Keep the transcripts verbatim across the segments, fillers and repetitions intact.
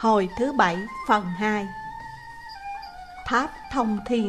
Hồi thứ bảy phần hai. Tháp thông thiên.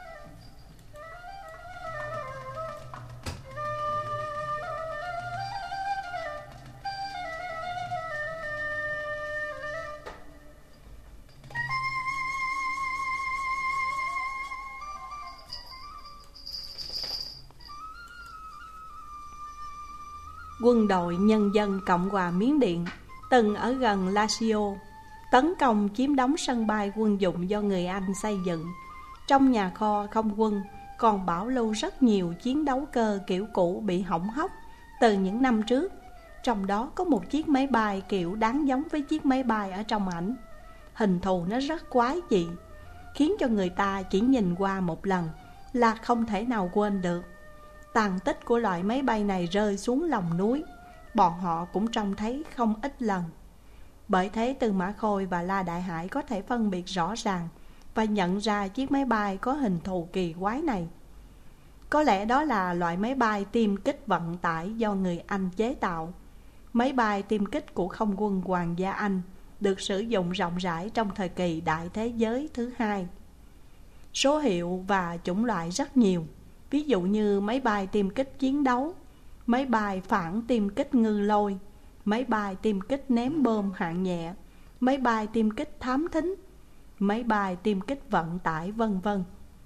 Quân đội Nhân dân Cộng hòa Miến Điện từng ở gần Lazio tấn công chiếm đóng sân bay quân dụng do người Anh xây dựng. Trong nhà kho không quân còn bảo lưu rất nhiều chiến đấu cơ kiểu cũ bị hỏng hóc từ những năm trước. Trong đó có một chiếc máy bay kiểu đáng giống với chiếc máy bay ở trong ảnh. Hình thù nó rất quái dị, khiến cho người ta chỉ nhìn qua một lần là không thể nào quên được. Tàn tích của loại máy bay này rơi xuống lòng núi, bọn họ cũng trông thấy không ít lần. Bởi thế Tư Mã Khôi và La Đại Hải có thể phân biệt rõ ràng và nhận ra chiếc máy bay có hình thù kỳ quái này. Có lẽ đó là loại máy bay tiêm kích vận tải do người Anh chế tạo. Máy bay tiêm kích của không quân Hoàng gia Anh được sử dụng rộng rãi trong thời kỳ Đại Thế giới thứ hai. Số hiệu và chủng loại rất nhiều, ví dụ như máy bay tiêm kích chiến đấu, máy bay phản tiêm kích ngư lôi, máy bay tiêm kích ném bom hạng nhẹ, máy bay tiêm kích thám thính, máy bay tiêm kích vận tải, vân vân.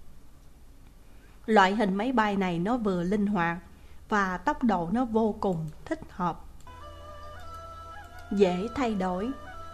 Loại hình máy bay này nó vừa linh hoạt và tốc độ nó vô cùng thích hợp, dễ thay đổi.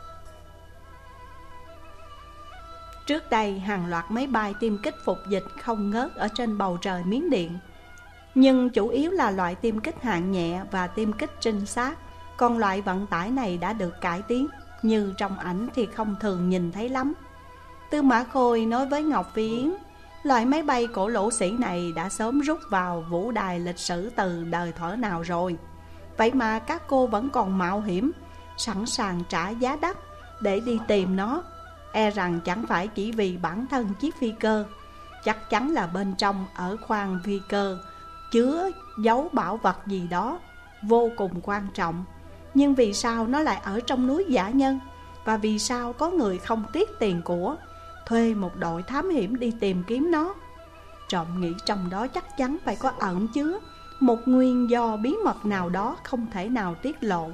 Trước đây hàng loạt máy bay tiêm kích phục dịch không ngớt ở trên bầu trời Miến Điện, nhưng chủ yếu là loại tiêm kích hạng nhẹ và tiêm kích trinh sát. Còn loại vận tải này đã được cải tiến, như trong ảnh thì không thường nhìn thấy lắm. Tư Mã Khôi nói với Ngọc Phi Yến, loại máy bay cổ lỗ sĩ này đã sớm rút vào vũ đài lịch sử từ đời thuở nào rồi. Vậy mà các cô vẫn còn mạo hiểm, sẵn sàng trả giá đắt để đi tìm nó. E rằng chẳng phải chỉ vì bản thân chiếc phi cơ, chắc chắn là bên trong ở khoang phi cơ chứa giấu bảo vật gì đó vô cùng quan trọng. Nhưng vì sao nó lại ở trong núi Dã Nhân? Và vì sao có người không tiếc tiền của thuê một đội thám hiểm đi tìm kiếm nó? Trọng nghĩ trong đó chắc chắn phải có ẩn chứa một nguyên do bí mật nào đó không thể nào tiết lộ.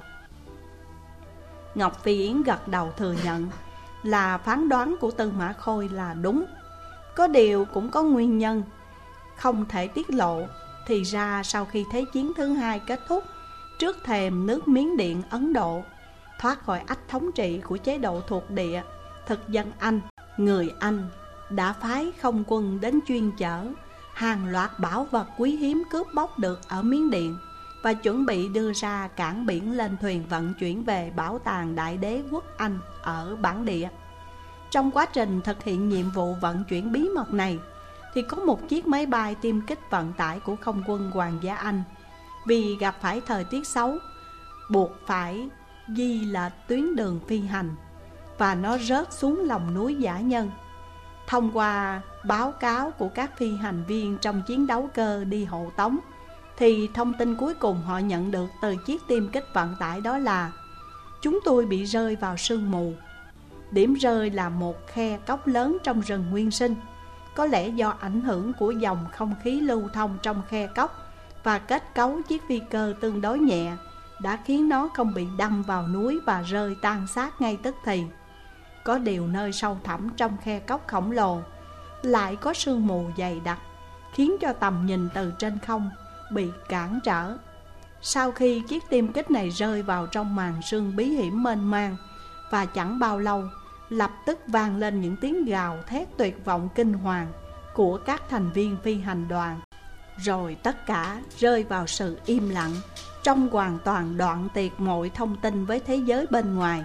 Ngọc Phi Yến gật đầu thừa nhận là phán đoán của Tư Mã Khôi là đúng. Có điều cũng có nguyên nhân không thể tiết lộ. Thì ra sau khi Thế chiến thứ hai kết thúc, trước thềm nước Miến Điện Ấn Độ thoát khỏi ách thống trị của chế độ thuộc địa thực dân Anh, người Anh đã phái không quân đến chuyên chở hàng loạt bảo vật quý hiếm cướp bóc được ở Miến Điện và chuẩn bị đưa ra cảng biển lên thuyền vận chuyển về bảo tàng Đại Đế quốc Anh ở bản địa. Trong quá trình thực hiện nhiệm vụ vận chuyển bí mật này thì có một chiếc máy bay tiêm kích vận tải của không quân Hoàng gia Anh vì gặp phải thời tiết xấu buộc phải di lệch tuyến đường phi hành và nó rớt xuống lòng núi Dã Nhân. Thông qua báo cáo của các phi hành viên trong chiến đấu cơ đi hộ tống thì thông tin cuối cùng họ nhận được từ chiếc tiêm kích vận tải đó là: chúng tôi bị rơi vào sương mù. Điểm rơi là một khe cốc lớn trong rừng nguyên sinh. Có lẽ do ảnh hưởng của dòng không khí lưu thông trong khe cốc và kết cấu chiếc phi cơ tương đối nhẹ đã khiến nó không bị đâm vào núi và rơi tan xác ngay tức thì. Có điều nơi sâu thẳm trong khe cốc khổng lồ lại có sương mù dày đặc, khiến cho tầm nhìn từ trên không bị cản trở. Sau khi chiếc tiêm kích này rơi vào trong màn sương bí hiểm mênh mang, và chẳng bao lâu lập tức vang lên những tiếng gào thét tuyệt vọng kinh hoàng của các thành viên phi hành đoàn. Rồi tất cả rơi vào sự im lặng, trong hoàn toàn đoạn tuyệt mọi thông tin với thế giới bên ngoài.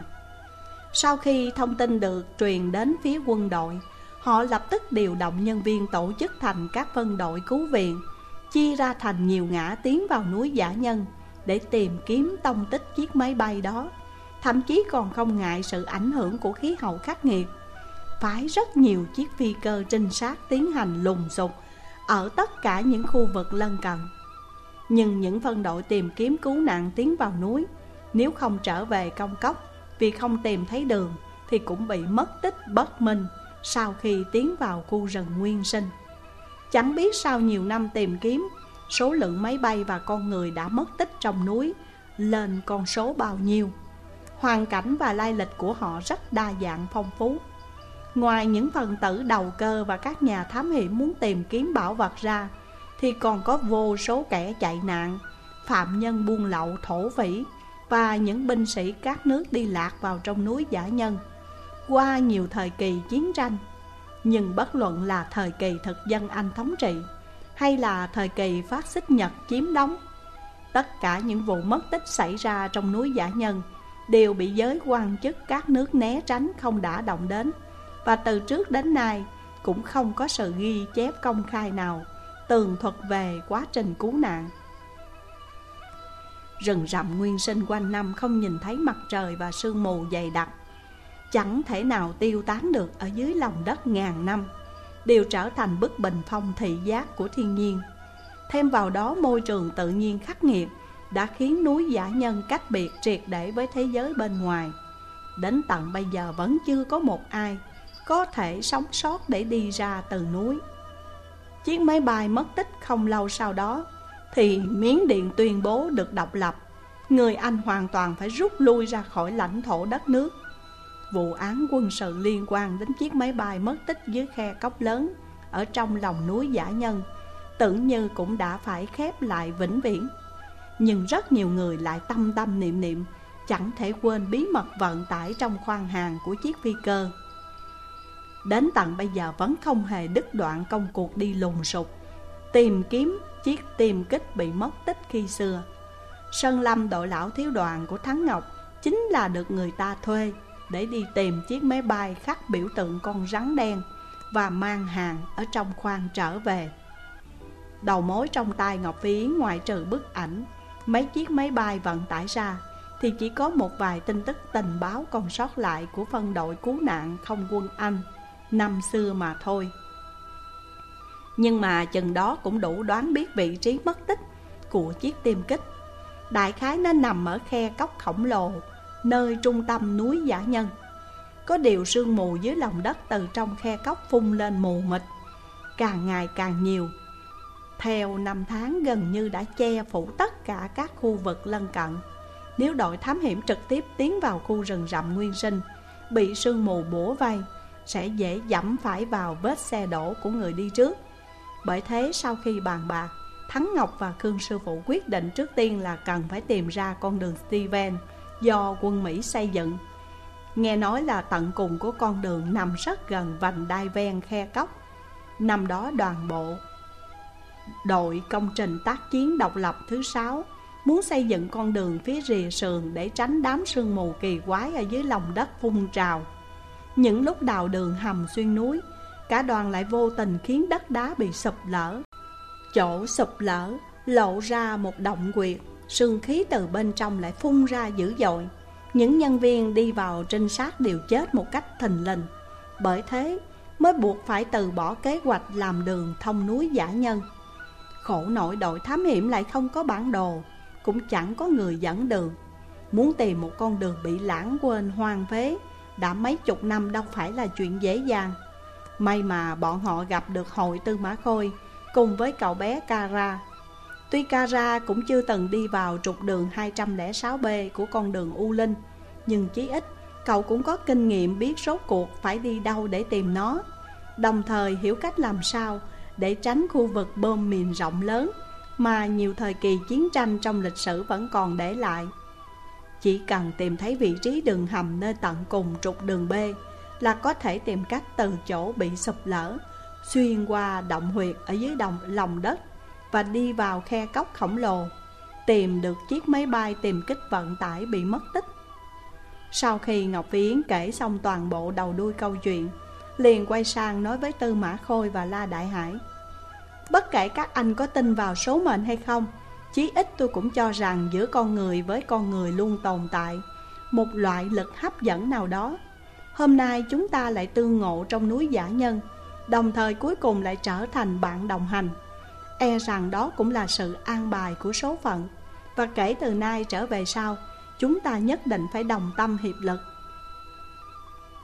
Sau khi thông tin được truyền đến phía quân đội, họ lập tức điều động nhân viên tổ chức thành các phân đội cứu viện, chia ra thành nhiều ngã tiến vào núi Dã Nhân để tìm kiếm tông tích chiếc máy bay đó. Thậm chí còn không ngại sự ảnh hưởng của khí hậu khắc nghiệt, phái rất nhiều chiếc phi cơ trinh sát tiến hành lùng sục ở tất cả những khu vực lân cận. Nhưng những phân đội tìm kiếm cứu nạn tiến vào núi, nếu không trở về công cốc vì không tìm thấy đường thì cũng bị mất tích bất minh sau khi tiến vào khu rừng nguyên sinh. Chẳng biết sau nhiều năm tìm kiếm, số lượng máy bay và con người đã mất tích trong núi lên con số bao nhiêu. Hoàn cảnh và lai lịch của họ rất đa dạng phong phú. Ngoài những phần tử đầu cơ và các nhà thám hiểm muốn tìm kiếm bảo vật ra, thì còn có vô số kẻ chạy nạn, phạm nhân buôn lậu thổ phỉ và những binh sĩ các nước đi lạc vào trong núi Dã Nhân qua nhiều thời kỳ chiến tranh. Nhưng bất luận là thời kỳ thực dân Anh thống trị hay là thời kỳ phát xít Nhật chiếm đóng, tất cả những vụ mất tích xảy ra trong núi Dã Nhân đều bị giới quan chức các nước né tránh không đả động đến. Và từ trước đến nay cũng không có sự ghi chép công khai nào tường thuật về quá trình cứu nạn. Rừng rậm nguyên sinh quanh năm không nhìn thấy mặt trời và sương mù dày đặc, chẳng thể nào tiêu tán được ở dưới lòng đất ngàn năm, đều trở thành bức bình phong thị giác của thiên nhiên. Thêm vào đó môi trường tự nhiên khắc nghiệt đã khiến núi Dã Nhân cách biệt triệt để với thế giới bên ngoài. Đến tận bây giờ vẫn chưa có một ai có thể sống sót để đi ra từ núi. Chiếc máy bay mất tích không lâu sau đó thì Miến Điện tuyên bố được độc lập. Người Anh hoàn toàn phải rút lui ra khỏi lãnh thổ đất nước. Vụ án quân sự liên quan đến chiếc máy bay mất tích dưới khe cốc lớn ở trong lòng núi Dã Nhân tưởng như cũng đã phải khép lại vĩnh viễn. Nhưng rất nhiều người lại tâm tâm niệm niệm chẳng thể quên bí mật vận tải trong khoang hàng của chiếc phi cơ. Đến tận bây giờ vẫn không hề đứt đoạn công cuộc đi lùng sục tìm kiếm chiếc tiêm kích bị mất tích khi xưa. Sơn Lâm, đội lão thiếu đoàn của Thắng Ngọc, chính là được người ta thuê để đi tìm chiếc máy bay khắc biểu tượng con rắn đen và mang hàng ở trong khoang trở về. Đầu mối trong tay Ngọc Phi Yến ngoại trừ bức ảnh mấy chiếc máy bay vận tải ra thì chỉ có một vài tin tức tình báo còn sót lại của phân đội cứu nạn không quân Anh năm xưa mà thôi. Nhưng mà chừng đó cũng đủ đoán biết vị trí mất tích của chiếc tiêm kích. Đại khái nó nằm ở khe cốc khổng lồ nơi trung tâm núi Dã Nhân. Có điều sương mù dưới lòng đất từ trong khe cốc phun lên mù mịt, càng ngày càng nhiều. Theo năm tháng gần như đã che phủ tất cả các khu vực lân cận. Nếu đội thám hiểm trực tiếp tiến vào khu rừng rậm nguyên sinh bị sương mù bủa vây, sẽ dễ dẫm phải vào vết xe đổ của người đi trước. Bởi thế sau khi bàn bạc, Thắng Ngọc và Khương sư phụ quyết định trước tiên là cần phải tìm ra con đường Steven do quân Mỹ xây dựng. Nghe nói là tận cùng của con đường nằm rất gần vành đai ven khe cốc. Năm đó đoàn bộ đội công trình tác chiến độc lập thứ sáu muốn xây dựng con đường phía rìa sườn để tránh đám sương mù kỳ quái ở dưới lòng đất phun trào. Những lúc đào đường hầm xuyên núi, cả đoàn lại vô tình khiến đất đá bị sụp lở. Chỗ sụp lở lộ ra một động quyệt, sương khí từ bên trong lại phun ra dữ dội. Những nhân viên đi vào trinh sát đều chết một cách thình lình. Bởi thế mới buộc phải từ bỏ kế hoạch làm đường thông núi Dã Nhân. Khổ nỗi đội thám hiểm lại không có bản đồ, cũng chẳng có người dẫn đường. Muốn tìm một con đường bị lãng quên hoang phế đã mấy chục năm đâu phải là chuyện dễ dàng. May mà bọn họ gặp được hội Tư Mã Khôi cùng với cậu bé Cara. Tuy Cara cũng chưa từng đi vào trục đường hai trăm lẻ sáu B của con đường U Linh, nhưng chí ít cậu cũng có kinh nghiệm biết rốt cuộc phải đi đâu để tìm nó, đồng thời hiểu cách làm sao để tránh khu vực bom mìn rộng lớn mà nhiều thời kỳ chiến tranh trong lịch sử vẫn còn để lại. Chỉ cần tìm thấy vị trí đường hầm nơi tận cùng trục đường B là có thể tìm cách từ chỗ bị sụp lở xuyên qua động huyệt ở dưới đồng lòng đất và đi vào khe cốc khổng lồ, tìm được chiếc máy bay tìm kích vận tải bị mất tích. Sau khi Ngọc Phi Yến kể xong toàn bộ đầu đuôi câu chuyện, liền quay sang nói với Tư Mã Khôi và La Đại Hải: Bất kể các anh có tin vào số mệnh hay không, chí ít tôi cũng cho rằng giữa con người với con người luôn tồn tại một loại lực hấp dẫn nào đó. Hôm nay chúng ta lại tương ngộ trong núi Dã Nhân, đồng thời cuối cùng lại trở thành bạn đồng hành. E rằng đó cũng là sự an bài của số phận. Và kể từ nay trở về sau, chúng ta nhất định phải đồng tâm hiệp lực.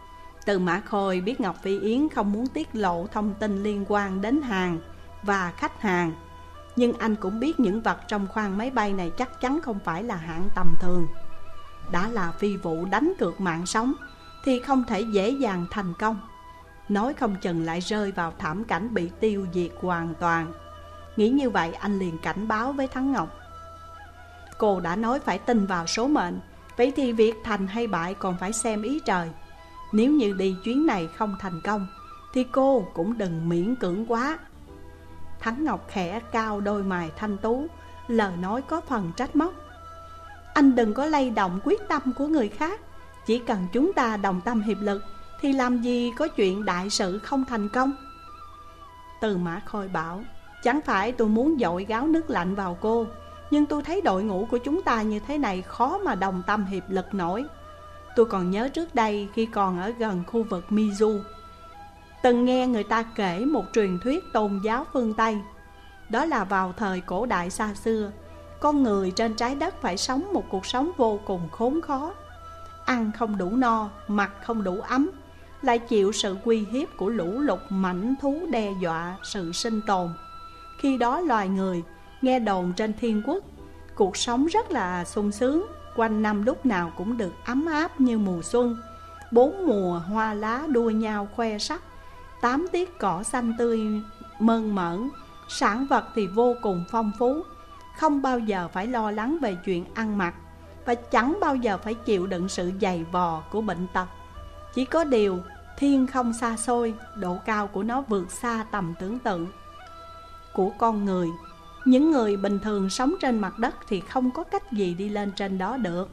Từ Mã Khôi biết Ngọc Phi Yến không muốn tiết lộ thông tin liên quan đến hàng và khách hàng, nhưng anh cũng biết những vật trong khoang máy bay này chắc chắn không phải là hạng tầm thường. Đã là phi vụ đánh cược mạng sống thì không thể dễ dàng thành công, nói không chừng lại rơi vào thảm cảnh bị tiêu diệt hoàn toàn. Nghĩ như vậy anh liền cảnh báo với Thắng Ngọc: cô đã nói phải tin vào số mệnh, vậy thì việc thành hay bại còn phải xem ý trời. Nếu như đi chuyến này không thành công thì cô cũng đừng miễn cưỡng quá. Thắng Ngọc khẽ cao đôi mày thanh tú, lời nói có phần trách móc: anh đừng có lay động quyết tâm của người khác. Chỉ cần chúng ta đồng tâm hiệp lực thì làm gì có chuyện đại sự không thành công. Từ Mã Khôi bảo: chẳng phải tôi muốn dội gáo nước lạnh vào cô, nhưng tôi thấy đội ngũ của chúng ta như thế này khó mà đồng tâm hiệp lực nổi. Tôi còn nhớ trước đây khi còn ở gần khu vực Mizu, từng nghe người ta kể một truyền thuyết tôn giáo phương Tây. Đó là vào thời cổ đại xa xưa, con người trên trái đất phải sống một cuộc sống vô cùng khốn khó. Ăn không đủ no, mặc không đủ ấm, lại chịu sự uy hiếp của lũ lụt mãnh thú đe dọa sự sinh tồn. Khi đó loài người nghe đồn trên thiên quốc cuộc sống rất là sung sướng, quanh năm lúc nào cũng được ấm áp như mùa xuân. Bốn mùa hoa lá đua nhau khoe sắc, tám tiết cỏ xanh tươi mơn mởn, sản vật thì vô cùng phong phú, không bao giờ phải lo lắng về chuyện ăn mặc, và chẳng bao giờ phải chịu đựng sự dày vò của bệnh tật. Chỉ có điều thiên không xa xôi, độ cao của nó vượt xa tầm tưởng tượng của con người. Những người bình thường sống trên mặt đất thì không có cách gì đi lên trên đó được.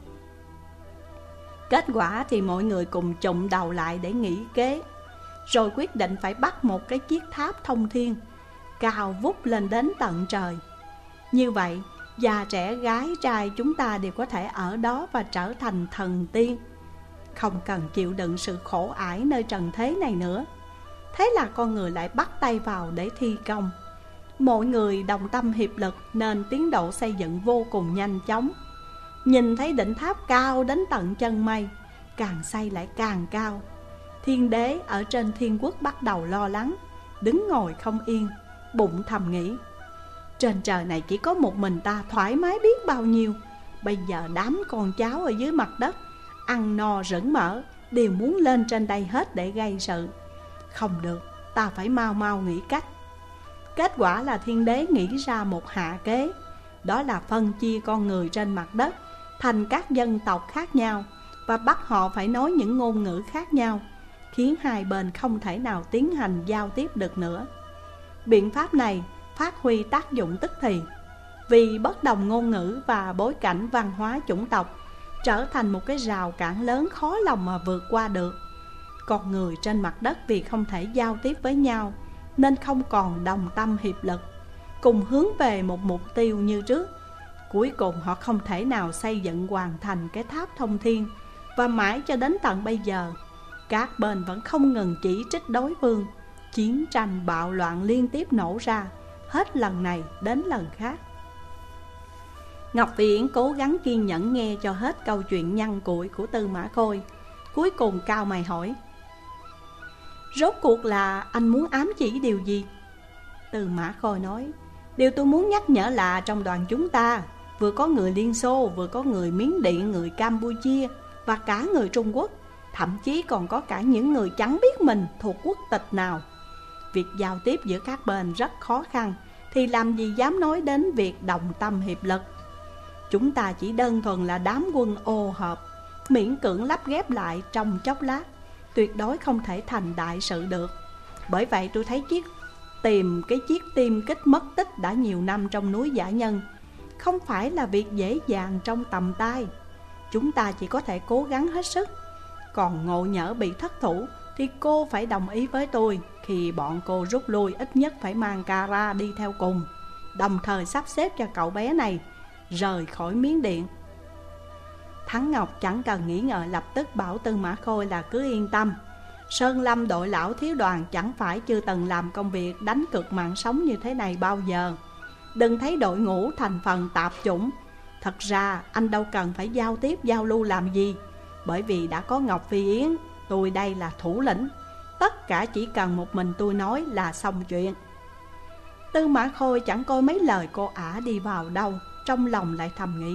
Kết quả thì mọi người cùng chụm đầu lại để nghĩ kế, rồi quyết định phải bắt một cái chiếc tháp thông thiên cao vút lên đến tận trời. Như vậy già trẻ gái trai chúng ta đều có thể ở đó và trở thành thần tiên, không cần chịu đựng sự khổ ải nơi trần thế này nữa. Thế là con người lại bắt tay vào để thi công. Mọi người đồng tâm hiệp lực nên tiến độ xây dựng vô cùng nhanh chóng. Nhìn thấy đỉnh tháp cao đến tận chân mây, càng xây lại càng cao. Thiên đế ở trên thiên quốc bắt đầu lo lắng, đứng ngồi không yên, bụng thầm nghĩ: trên trời này chỉ có một mình ta thoải mái biết bao nhiêu. Bây giờ đám con cháu ở dưới mặt đất ăn no rỡn mỡ đều muốn lên trên đây hết để gây sự. Không được, ta phải mau mau nghĩ cách. Kết quả là thiên đế nghĩ ra một hạ kế, đó là phân chia con người trên mặt đất thành các dân tộc khác nhau và bắt họ phải nói những ngôn ngữ khác nhau, khiến hai bên không thể nào tiến hành giao tiếp được nữa. Biện pháp này phát huy tác dụng tức thì, vì bất đồng ngôn ngữ và bối cảnh văn hóa chủng tộc trở thành một cái rào cản lớn khó lòng mà vượt qua được. Con người trên mặt đất vì không thể giao tiếp với nhau nên không còn đồng tâm hiệp lực, cùng hướng về một mục tiêu như trước. Cuối cùng họ không thể nào xây dựng hoàn thành cái tháp thông thiên, và mãi cho đến tận bây giờ các bên vẫn không ngừng chỉ trích đối phương. Chiến tranh bạo loạn liên tiếp nổ ra, hết lần này đến lần khác. Ngọc Phi Yến cố gắng kiên nhẫn nghe cho hết câu chuyện nhăn cuội của Tư Mã Khôi. Cuối cùng cau mày hỏi: rốt cuộc là anh muốn ám chỉ điều gì? Tư Mã Khôi nói: điều tôi muốn nhắc nhở là trong đoàn chúng ta vừa có người Liên Xô, vừa có người Miến Điện, người Campuchia và cả người Trung Quốc, thậm chí còn có cả những người chẳng biết mình thuộc quốc tịch nào. Việc giao tiếp giữa các bên rất khó khăn, thì làm gì dám nói đến việc đồng tâm hiệp lực. Chúng ta chỉ đơn thuần là đám quân ô hợp, miễn cưỡng lắp ghép lại trong chốc lát, tuyệt đối không thể thành đại sự được. Bởi vậy tôi thấy chiếc tìm cái chiếc tiêm kích mất tích đã nhiều năm trong núi Dã Nhân không phải là việc dễ dàng trong tầm tay. Chúng ta chỉ có thể cố gắng hết sức. Còn Ngộ Nhỡ bị thất thủ thì cô phải đồng ý với tôi, khi bọn cô rút lui ít nhất phải mang Kara đi theo cùng, đồng thời sắp xếp cho cậu bé này rời khỏi Miến Điện. Thắng Ngọc chẳng cần nghĩ ngợi lập tức bảo Tư Mã Khôi là cứ yên tâm. Sơn Lâm đội lão thiếu đoàn chẳng phải chưa từng làm công việc đánh cược mạng sống như thế này bao giờ. Đừng thấy đội ngũ thành phần tạp chủng. Thật ra anh đâu cần phải giao tiếp giao lưu làm gì, bởi vì đã có Ngọc Phi Yến Tôi đây là thủ lĩnh, tất cả chỉ cần một mình tôi nói là xong chuyện. Tư Mã Khôi chẳng coi mấy lời cô ả đi vào đâu, trong lòng lại thầm nghĩ: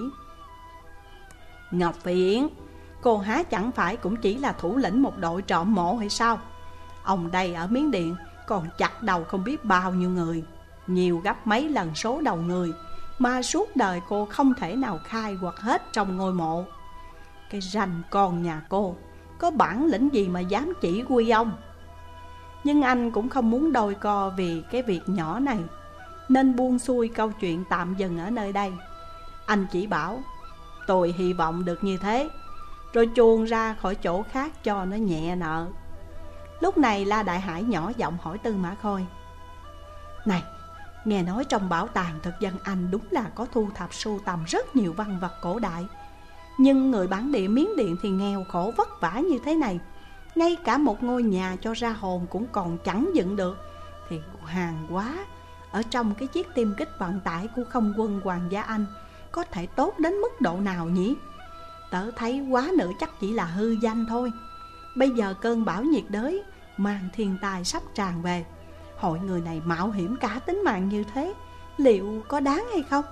Ngọc Phi Yến, cô há chẳng phải cũng chỉ là thủ lĩnh một đội trộm mộ hay sao? Ông đây ở Miến Điện còn chặt đầu không biết bao nhiêu người, nhiều gấp mấy lần số đầu người mà suốt đời cô không thể nào khai quật hết trong ngôi mộ. Cái ranh con nhà cô có bản lĩnh gì mà dám chỉ huy ông? Nhưng anh cũng không muốn đôi co vì cái việc nhỏ này, nên buông xuôi câu chuyện tạm dừng ở nơi đây. Anh chỉ bảo: Tôi hy vọng được như thế, rồi chuồn ra khỏi chỗ khác cho nó nhẹ nợ. Lúc này La Đại Hải nhỏ giọng hỏi Tư Mã Khôi: Này, nghe nói trong bảo tàng thực dân Anh đúng là có thu thập sưu tầm rất nhiều văn vật cổ đại, nhưng người bản địa Miến Điện thì nghèo khổ vất vả như thế này, ngay cả một ngôi nhà cho ra hồn cũng còn chẳng dựng được, thì hàng hóa ở trong cái chiếc tiêm kích vận tải của không quân Hoàng gia Anh có thể tốt đến mức độ nào nhỉ? Tớ thấy quá nữa chắc chỉ là hư danh thôi. Bây giờ cơn bão nhiệt đới mang thiên tai sắp tràn về, hội người này mạo hiểm cả tính mạng như thế, liệu có đáng hay không?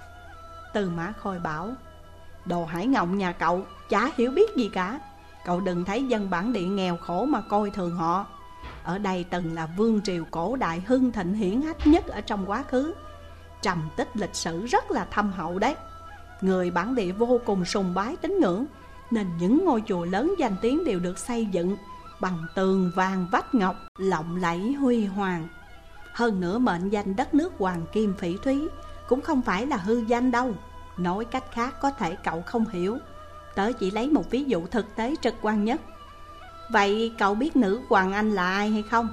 Tư Mã Khôi bảo: Đồ Hải Ngộng nhà cậu chả hiểu biết gì cả. Cậu đừng thấy dân bản địa nghèo khổ mà coi thường họ. Ở đây từng là vương triều cổ đại hưng thịnh hiển hách nhất ở trong quá khứ, trầm tích lịch sử rất là thâm hậu đấy. Người bản địa vô cùng sùng bái tín ngưỡng, nên những ngôi chùa lớn danh tiếng đều được xây dựng bằng tường vàng vách ngọc, lộng lẫy huy hoàng. Hơn nữa mệnh danh đất nước hoàng kim phỉ thúy cũng không phải là hư danh đâu. Nói cách khác có thể cậu không hiểu, tớ chỉ lấy một ví dụ thực tế trực quan nhất. Vậy cậu biết nữ hoàng Anh là ai hay không?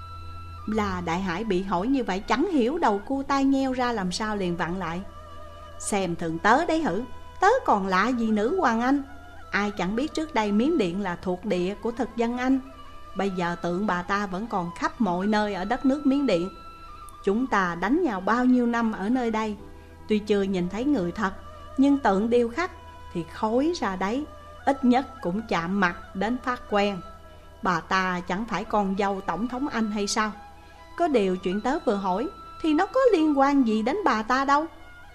Là Đại Hải bị hỏi như vậy chẳng hiểu, đầu cua tai nheo ra làm sao, liền vặn lại: Xem thường tớ đấy hử? Tớ còn lạ gì nữ hoàng Anh? Ai chẳng biết trước đây Miến Điện là thuộc địa của thực dân Anh. Bây giờ tượng bà ta vẫn còn khắp mọi nơi ở đất nước Miến Điện. Chúng ta đánh nhau bao nhiêu năm ở nơi đây, tuy chưa nhìn thấy người thật, nhưng tượng điêu khắc thì khối ra đấy, ít nhất cũng chạm mặt đến phát quen. Bà ta chẳng phải con dâu tổng thống Anh hay sao? Có điều chuyện tớ vừa hỏi thì nó có liên quan gì đến bà ta đâu.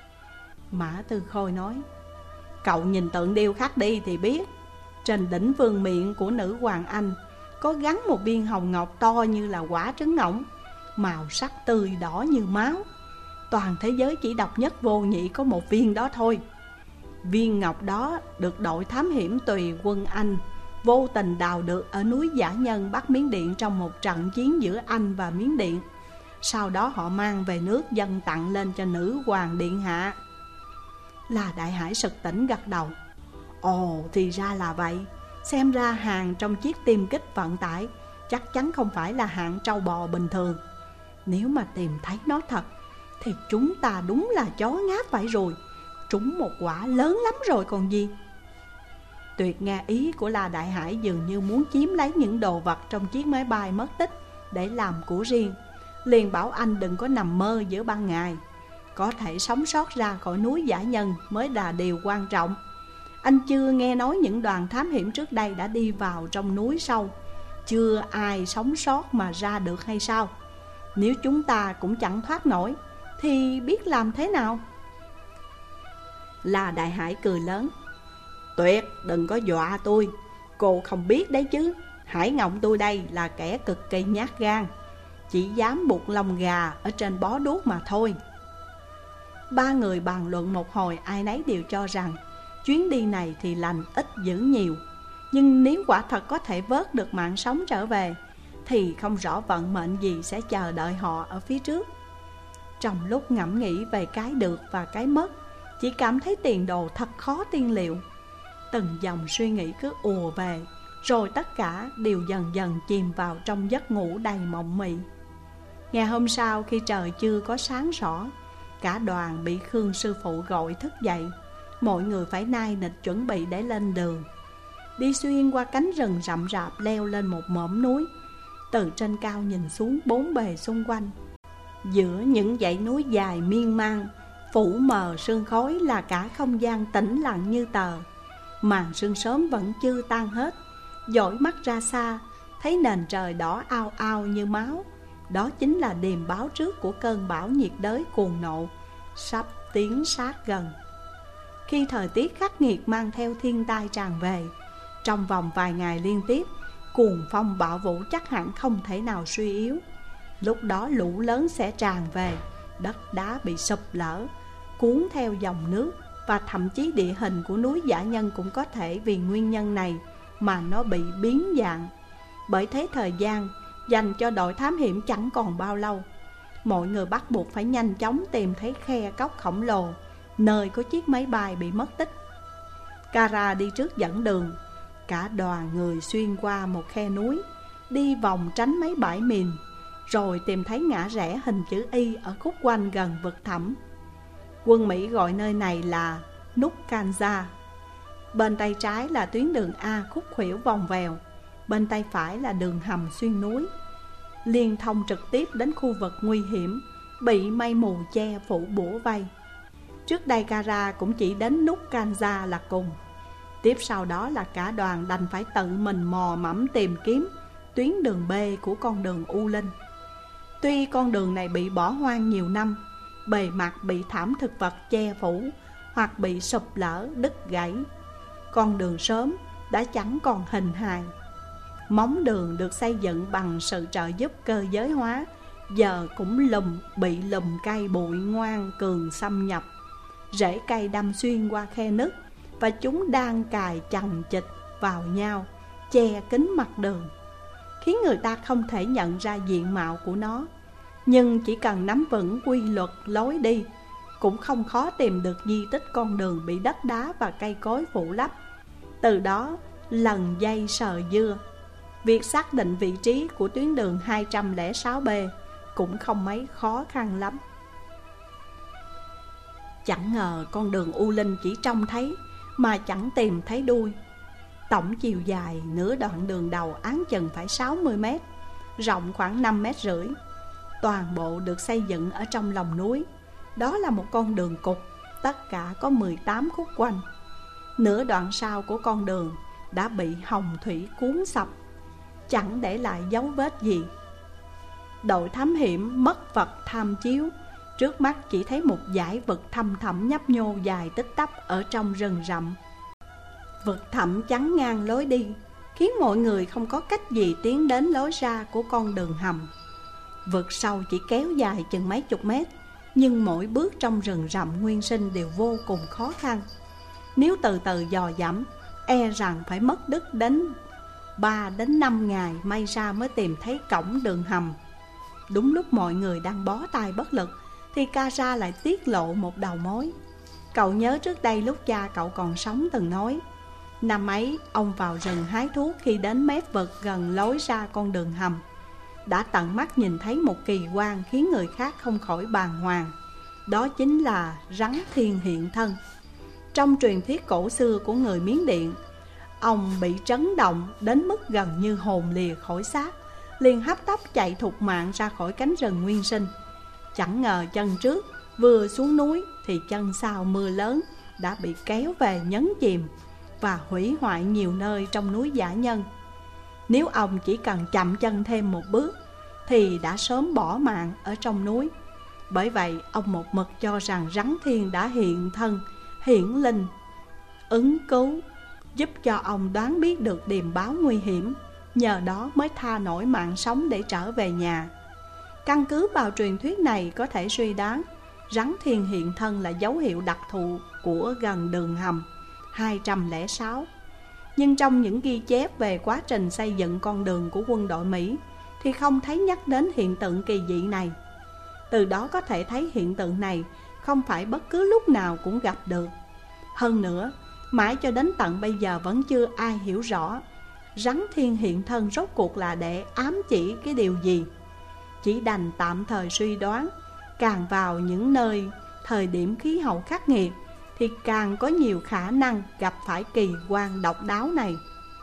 Mã Tư Khôi nói: Cậu nhìn tượng điêu khắc đi thì biết. Trên đỉnh vương miện của nữ hoàng Anh có gắn một viên hồng ngọc to như là quả trứng ngỗng, màu sắc tươi đỏ như máu. Toàn thế giới chỉ độc nhất vô nhị có một viên đó thôi. Viên ngọc đó được đội thám hiểm tùy quân Anh vô tình đào được ở núi Dã Nhân, Bắc Miến Điện, trong một trận chiến giữa Anh và Miến Điện. Sau đó họ mang về nước dâng tặng lên cho nữ hoàng điện hạ. Là Đại Hải sực tỉnh gật đầu: Ồ, thì ra là vậy. Xem ra hàng trong chiếc tiêm kích vận tải chắc chắn không phải là hạng trâu bò bình thường. Nếu mà tìm thấy nó thật thì chúng ta đúng là chó ngáp vậy rồi, trúng một quả lớn lắm rồi còn gì. Tuyệt nghe ý của La Đại Hải, dường như muốn chiếm lấy những đồ vật trong chiếc máy bay mất tích để làm của riêng, liền bảo anh đừng có nằm mơ giữa ban ngày. Có thể sống sót ra khỏi núi Dã Nhân mới là điều quan trọng. Anh chưa nghe nói những đoàn thám hiểm trước đây đã đi vào trong núi sâu, chưa ai sống sót mà ra được hay sao? Nếu chúng ta cũng chẳng thoát nổi thì biết làm thế nào? La Đại Hải cười lớn: Tuyệt, đừng có dọa tôi. Cô không biết đấy chứ, Hải Ngộng tôi đây là kẻ cực kỳ nhát gan, chỉ dám buộc lông gà ở trên bó đuốc mà thôi. Ba người bàn luận một hồi, ai nấy đều cho rằng chuyến đi này thì lành ít dữ nhiều. Nhưng nếu quả thật có thể vớt được mạng sống trở về thì không rõ vận mệnh gì sẽ chờ đợi họ ở phía trước. Trong lúc ngẫm nghĩ về cái được và cái mất, chỉ cảm thấy tiền đồ thật khó tiên liệu. Từng dòng suy nghĩ cứ ùa về, rồi tất cả đều dần dần chìm vào trong giấc ngủ đầy mộng mị. Ngày hôm sau, khi trời chưa có sáng rõ, cả đoàn bị Khương sư phụ gọi thức dậy. Mọi người phải nai nịch chuẩn bị để lên đường. Đi xuyên qua cánh rừng rậm rạp, leo lên một mỏm núi. Từ trên cao nhìn xuống bốn bề xung quanh, giữa những dãy núi dài miên man, phủ mờ sương khói là cả không gian tĩnh lặng như tờ. Màn sương sớm vẫn chưa tan hết, dõi mắt ra xa, thấy nền trời đỏ ao ao như máu. Đó chính là điềm báo trước của cơn bão nhiệt đới cuồng nộ sắp tiến sát gần. Khi thời tiết khắc nghiệt mang theo thiên tai tràn về, trong vòng vài ngày liên tiếp, cuồng phong bão vũ chắc hẳn không thể nào suy yếu. Lúc đó lũ lớn sẽ tràn về, đất đá bị sụp lở, cuốn theo dòng nước, và thậm chí địa hình của núi Dã Nhân cũng có thể vì nguyên nhân này mà nó bị biến dạng. Bởi thế thời gian dành cho đội thám hiểm chẳng còn bao lâu. Mọi người bắt buộc phải nhanh chóng tìm thấy khe cốc khổng lồ, nơi có chiếc máy bay bị mất tích. Kara đi trước dẫn đường. Cả đoàn người xuyên qua một khe núi, đi vòng tránh mấy bãi mìn, rồi tìm thấy ngã rẽ hình chữ Y ở khúc quanh gần vực thẳm. Quân Mỹ gọi nơi này là Nukkanza. Bên tay trái là tuyến đường A khúc khuỷu vòng vèo, bên tay phải là đường hầm xuyên núi, liên thông trực tiếp đến khu vực nguy hiểm, bị mây mù che phủ bủa vây. Trước đây Kara cũng chỉ đến Nukkanza là cùng. Tiếp sau đó là cả đoàn đành phải tự mình mò mẫm tìm kiếm tuyến đường B của con đường U Linh. Tuy con đường này bị bỏ hoang nhiều năm, bề mặt bị thảm thực vật che phủ hoặc bị sụp lở, đứt gãy, con đường sớm đã chẳng còn hình hài. Móng đường được xây dựng bằng sự trợ giúp cơ giới hóa giờ cũng lùm bị lùm cây bụi ngoan cường xâm nhập. Rễ cây đâm xuyên qua khe nứt, và chúng đang cài chằng chịt vào nhau, che kín mặt đường, khiến người ta không thể nhận ra diện mạo của nó. Nhưng chỉ cần nắm vững quy luật lối đi, cũng không khó tìm được di tích con đường bị đất đá và cây cối phủ lấp. Từ đó lần dây sờ dưa, việc xác định vị trí của tuyến đường hai trăm lẻ sáu B cũng không mấy khó khăn lắm. Chẳng ngờ con đường U Linh chỉ trông thấy mà chẳng tìm thấy đuôi. Tổng chiều dài nửa đoạn đường đầu áng chừng phải sáu mươi mét, rộng khoảng năm mét rưỡi. Toàn bộ được xây dựng ở trong lòng núi. Đó là một con đường cụt, tất cả có mười tám khúc quanh. Nửa đoạn sau của con đường đã bị hồng thủy cuốn sập, chẳng để lại dấu vết gì. Đội thám hiểm mất vật tham chiếu, trước mắt chỉ thấy một dải vực thăm thẳm nhấp nhô dài tích tắp ở trong rừng rậm. Vực thẳm chắn ngang lối đi, khiến mọi người không có cách gì tiến đến lối ra của con đường hầm. Vực sâu chỉ kéo dài chừng mấy chục mét, nhưng mỗi bước trong rừng rậm nguyên sinh đều vô cùng khó khăn. Nếu từ từ dò dẫm, e rằng phải mất đứt đến ba đến năm ngày may ra mới tìm thấy cổng đường hầm. Đúng lúc mọi người đang bó tay bất lực, thì Kara lại tiết lộ một đầu mối. Cậu nhớ trước đây lúc cha cậu còn sống từng nói, năm ấy ông vào rừng hái thuốc khi đến mép vực gần lối ra con đường hầm, đã tận mắt nhìn thấy một kỳ quan khiến người khác không khỏi bàng hoàng. Đó chính là rắn thiên hiện thân. Trong truyền thuyết cổ xưa của người Miến Điện, ông bị trấn động đến mức gần như hồn lìa khỏi xác, liền hấp tấp chạy thục mạng ra khỏi cánh rừng nguyên sinh. Chẳng ngờ chân trước vừa xuống núi thì chân sau mưa lớn đã bị kéo về nhấn chìm và hủy hoại nhiều nơi trong núi Dã Nhân. Nếu ông chỉ cần chậm chân thêm một bước thì đã sớm bỏ mạng ở trong núi. Bởi vậy ông một mực cho rằng rắn thiên đã hiện thân, hiển linh, ứng cứu, giúp cho ông đoán biết được điềm báo nguy hiểm, nhờ đó mới tha nổi mạng sống để trở về nhà. Căn cứ vào truyền thuyết này có thể suy đoán rắn thiên hiện thân là dấu hiệu đặc thù của gần đường hầm hai trăm lẻ sáu. Nhưng trong những ghi chép về quá trình xây dựng con đường của quân đội Mỹ thì không thấy nhắc đến hiện tượng kỳ dị này. Từ đó có thể thấy hiện tượng này không phải bất cứ lúc nào cũng gặp được. Hơn nữa, mãi cho đến tận bây giờ vẫn chưa ai hiểu rõ rắn thiên hiện thân rốt cuộc là để ám chỉ cái điều gì. Chỉ đành tạm thời suy đoán, càng vào những nơi thời điểm khí hậu khắc nghiệt thì càng có nhiều khả năng gặp phải kỳ quan độc đáo này.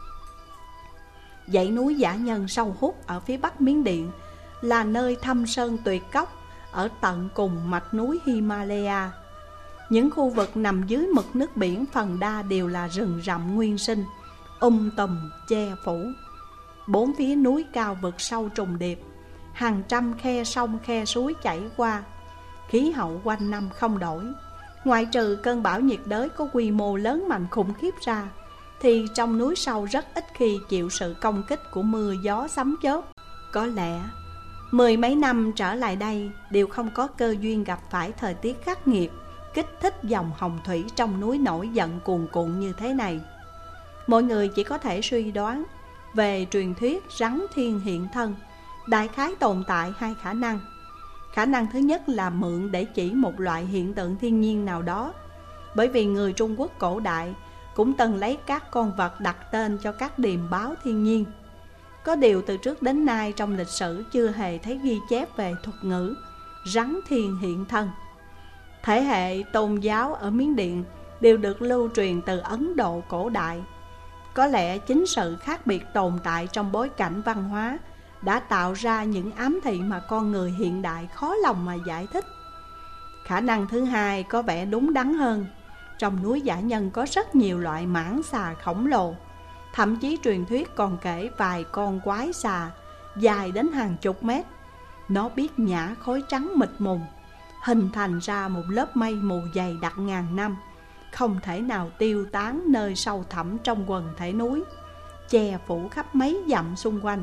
Dãy núi Dã Nhân sâu hút ở phía bắc Miến Điện là nơi thâm sơn tuyệt cốc ở tận cùng mạch núi Himalaya. Những khu vực nằm dưới mực nước biển phần đa đều là rừng rậm nguyên sinh, um tùm che phủ. Bốn phía núi cao vực sâu trùng điệp, hàng trăm khe sông khe suối chảy qua. Khí hậu quanh năm không đổi. Ngoại trừ cơn bão nhiệt đới có quy mô lớn mạnh khủng khiếp ra, thì trong núi sâu rất ít khi chịu sự công kích của mưa gió sấm chớp. Có lẽ mười mấy năm trở lại đây đều không có cơ duyên gặp phải thời tiết khắc nghiệt, kích thích dòng hồng thủy trong núi nổi giận cuồn cuộn như thế này. Mọi người chỉ có thể suy đoán về truyền thuyết rắn thiên hiện thân, đại khái tồn tại hai khả năng. Khả năng thứ nhất là mượn để chỉ một loại hiện tượng thiên nhiên nào đó, bởi vì người Trung Quốc cổ đại cũng từng lấy các con vật đặt tên cho các điềm báo thiên nhiên. Có điều từ trước đến nay trong lịch sử chưa hề thấy ghi chép về thuật ngữ rắn thiên hiện thân. Thể hệ tôn giáo ở Miến Điện đều được lưu truyền từ Ấn Độ cổ đại. Có lẽ chính sự khác biệt tồn tại trong bối cảnh văn hóa đã tạo ra những ám thị mà con người hiện đại khó lòng mà giải thích. Khả năng thứ hai có vẻ đúng đắn hơn. Trong núi Dã Nhân có rất nhiều loại mãng xà khổng lồ. Thậm chí truyền thuyết còn kể vài con quái xà dài đến hàng chục mét. Nó biết nhả khói trắng mịt mùng, hình thành ra một lớp mây mù dày đặc ngàn năm, không thể nào tiêu tán nơi sâu thẳm trong quần thể núi, che phủ khắp mấy dặm xung quanh.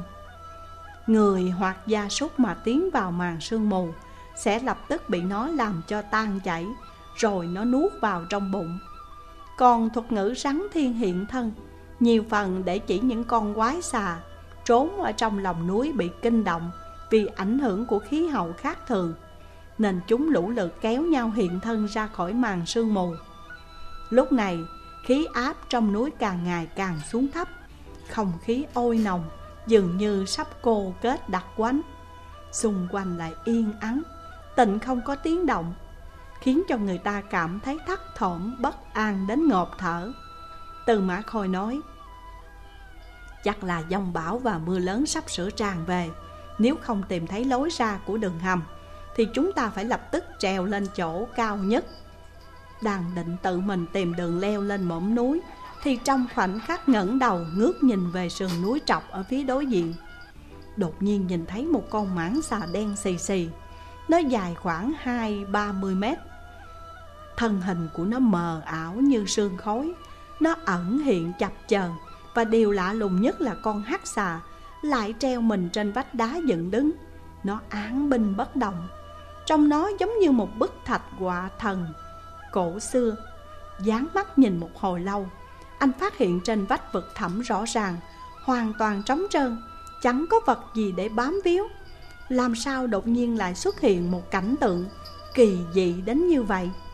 Người hoặc gia súc mà tiến vào màn sương mù sẽ lập tức bị nó làm cho tan chảy, rồi nó nuốt vào trong bụng. Còn thuật ngữ rắn thiên hiện thân nhiều phần để chỉ những con quái xà trốn ở trong lòng núi bị kinh động vì ảnh hưởng của khí hậu khác thường, nên chúng lũ lượt kéo nhau hiện thân ra khỏi màn sương mù. Lúc này khí áp trong núi càng ngày càng xuống thấp, không khí oi nồng dường như sắp cô kết đặc quánh. Xung quanh lại yên ắng, tịnh không có tiếng động, khiến cho người ta cảm thấy thất thỏm bất an đến ngộp thở. Tư Mã Khôi nói: chắc là giông bão và mưa lớn sắp sửa tràn về. Nếu không tìm thấy lối ra của đường hầm thì chúng ta phải lập tức trèo lên chỗ cao nhất. Đang định tự mình tìm đường leo lên mỏm núi thì trong khoảnh khắc ngẩng đầu ngước nhìn về sườn núi trọc ở phía đối diện, đột nhiên nhìn thấy một con mãng xà đen xì xì. Nó dài khoảng hai ba mươi mét. Thân hình của nó mờ ảo như sương khói, nó ẩn hiện chập chờn, và điều lạ lùng nhất là con hắc xà lại treo mình trên vách đá dựng đứng. Nó án binh bất động, trong nó giống như một bức thạch họa thần cổ xưa. Dán mắt nhìn một hồi lâu, anh phát hiện trên vách vực thẳm rõ ràng, hoàn toàn trống trơn, chẳng có vật gì để bám víu. Làm sao đột nhiên lại xuất hiện một cảnh tượng kỳ dị đến như vậy?